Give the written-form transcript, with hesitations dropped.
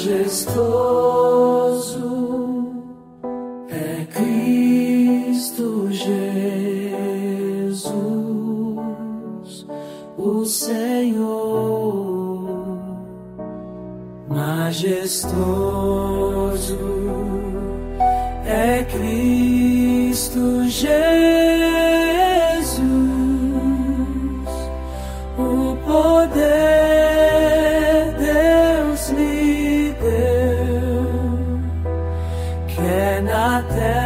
Majestoso é Cristo Jesus, o Senhor. Majestoso é Cristo Jesus, o poder Deus lhe deu, quer na terra